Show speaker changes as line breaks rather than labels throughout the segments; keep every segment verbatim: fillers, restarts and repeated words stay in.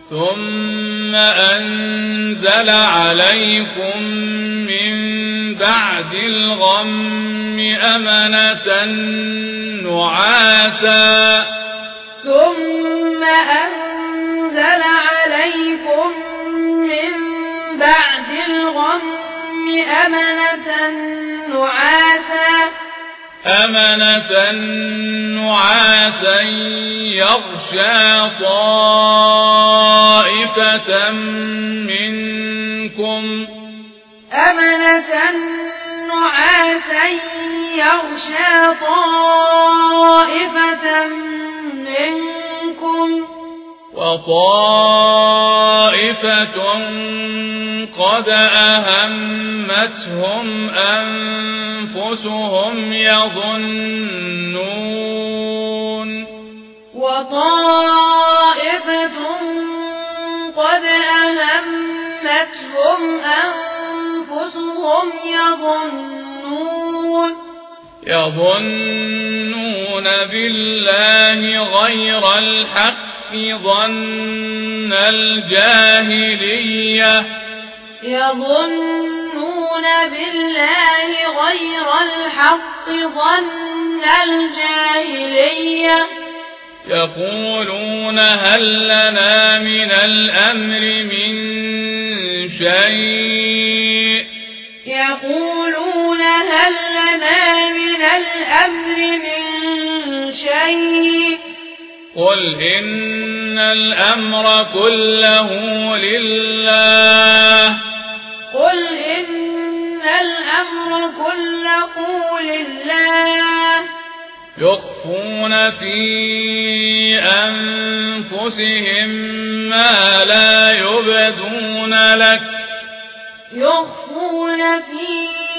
ثم أنزل عليكم من بعد الغم أمنة نعاسا
ثم أنزل عليكم من بعد الغم أمنة نعاسا
أمنة نعاسا يغشى طائفة منكم
أمنة نعاسا يغشى طائفة منكم
وطائفة قد أهمتهم أنفسهم يظنون
وطائفة قد أهمتهم أنفسهم يظنون
يظنون بالله غير الحق ظن الجاهلية
يظنون بالله غير الحق ظن الجاهلية
يقولون هل لنا من الأمر من شيء
يقولون هل لنا من الأمر من شيء
قل إن الأمر كله لله
قل إن الأمر كله لله
يخفون في أنفسهم ما لا يبدون لك
يخفون في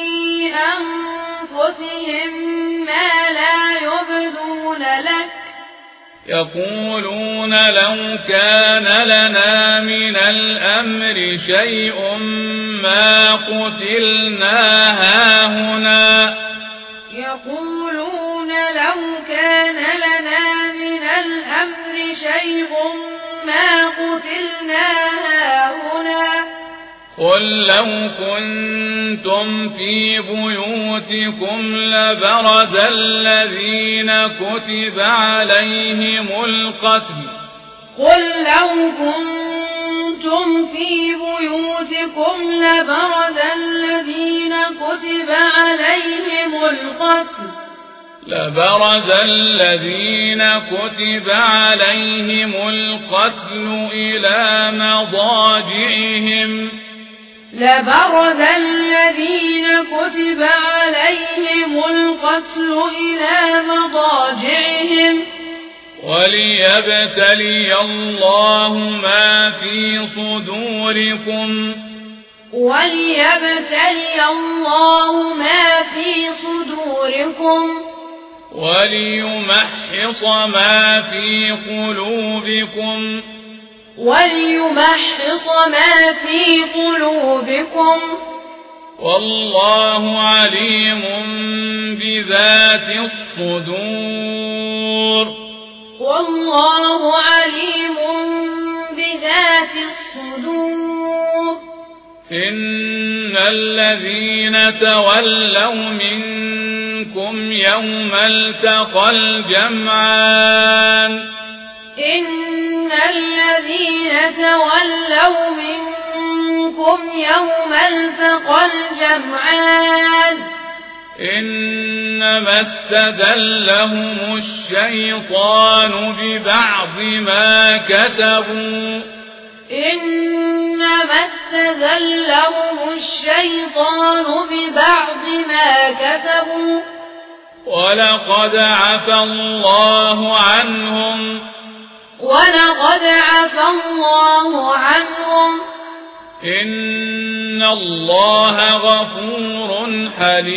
أنفسهم ما لا يبدون لك
يقولون لو كان لنا من الأمر شيء ما قتلنا هاهنا
يقولون لو كان لنا من الأمر شيء ما قتلنا هاهنا
قل لو كنتم في بيوتكم لبرز الذين كتب عليهم القتل
قل لو كنتم في بيوتكم لبرز الذين كتب عليهم القتل
لبرز الذين كتب عليهم القتل إلى مضاجعهم
لبرز الذين كتب عليهم القتل إلى مضاجعهم
وليبتلي الله ما في صدوركم
وليبتلي الله ما في صدوركم
وليمحص ما في قلوبكم
وليمحص ما في قلوبكم
والله عليم بذات الصدور
والله عليم بذات الصدور
إن الذين تولوا منكم يوم التقى الجمعان
إن الذين تولوا منكم يوم التقى الجمعان
إنما استزلهم الشيطان ببعض ما كسبوا
إنما استزلهم الشيطان ببعض ما كسبوا
ولقد عفى الله عنهم
ولقد عفى الله عنهم
إن الله غفور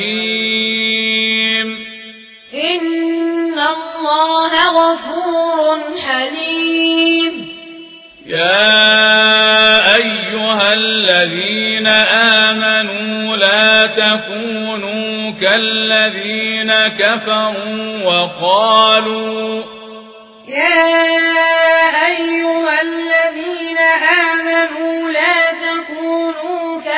حليم
إن الله غفور حليم
يا أيها الذين آمنوا لا تكونوا كالذين كفروا وقالوا
يا أيها الذين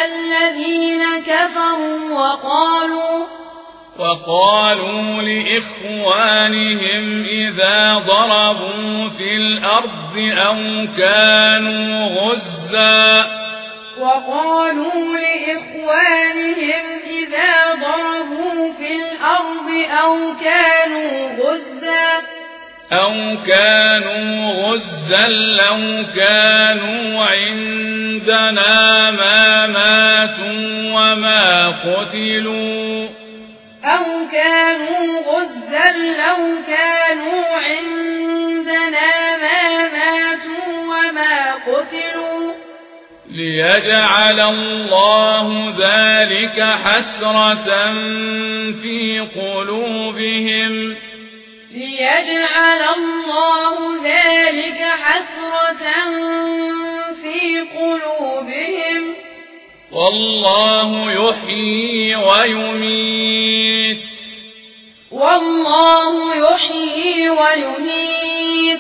الذين كفروا وقالوا
وقالوا لإخوانهم إذا ضربوا في الأرض أو كانوا غزا
وقالوا لإخوانهم إذا ضربوا في الأرض أو كانوا غزا
أو كانوا غزا لو كانوا عندنا ما ماتوا وما قتلوا
أو كانوا غزا لو كانوا عندنا ما ماتوا وما قتلوا
ليجعل الله ذلك حسرة في قلوبهم
ليجعل الله ذلك حسرة في قلوبهم
والله يحيي ويميت
والله يحيي ويميت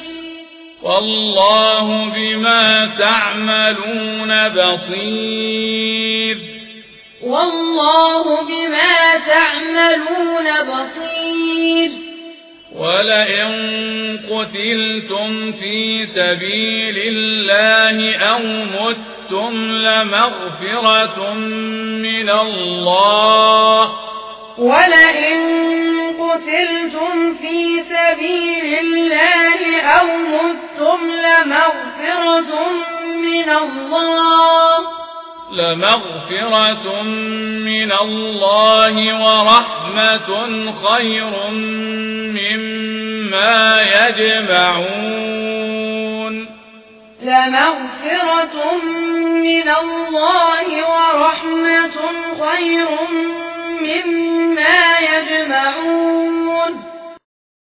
والله بما تعملون بصير
والله بما تعملون بصير
ولئن قتلتم في سبيل الله أو متم لمغفرة من الله
ولئن قتلتم في سبيل الله أو متم لمغفرة من الله
لمغفرة من الله ورحمة خير مما يجمعون
لمغفرة من الله